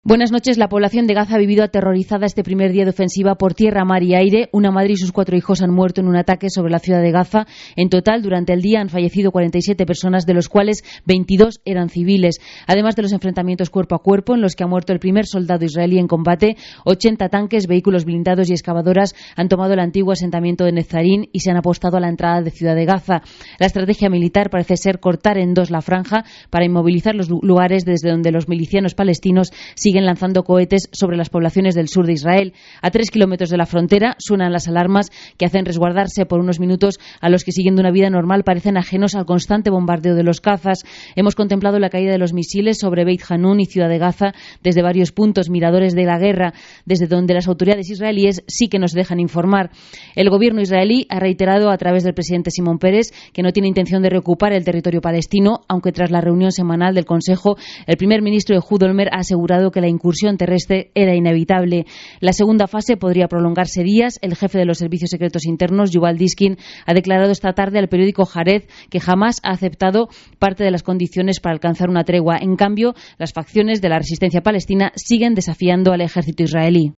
Buenas noches. La población de Gaza ha vivido aterrorizada este primer día de ofensiva por tierra, mar y aire. Una madre y sus 4 hijos han muerto en un ataque sobre la ciudad de Gaza. En total, durante el día han fallecido 47 personas, de los cuales 22 eran civiles. Además de los enfrentamientos cuerpo a cuerpo, en los que ha muerto el primer soldado israelí en combate, 80 tanques, vehículos blindados y excavadoras han tomado el antiguo asentamiento de Netzarín y se han apostado a la entrada de ciudad de Gaza. La estrategia militar parece ser cortar en dos la franja para inmovilizar los lugares desde donde los milicianos palestinos siguen lanzando cohetes sobre las poblaciones del sur de Israel. A 3 kilómetros de la frontera suenan las alarmas que hacen resguardarse por unos minutos a los que, siguiendo una vida normal, parecen ajenos al constante bombardeo de los cazas. Hemos contemplado la caída de los misiles sobre Beit Hanun y Ciudad de Gaza desde varios puntos, miradores de la guerra, desde donde las autoridades israelíes sí que nos dejan informar. El gobierno israelí ha reiterado a través del presidente Simón Peres que no tiene intención de reocupar el territorio palestino, aunque tras la reunión semanal del Consejo, el primer ministro Ehud Olmert ha asegurado que la incursión terrestre era inevitable. La segunda fase podría prolongarse días. El jefe de los servicios secretos internos, Yuval Diskin, ha declarado esta tarde al periódico Haaretz que jamás ha aceptado parte de las condiciones para alcanzar una tregua. En cambio, las facciones de la resistencia palestina siguen desafiando al ejército israelí.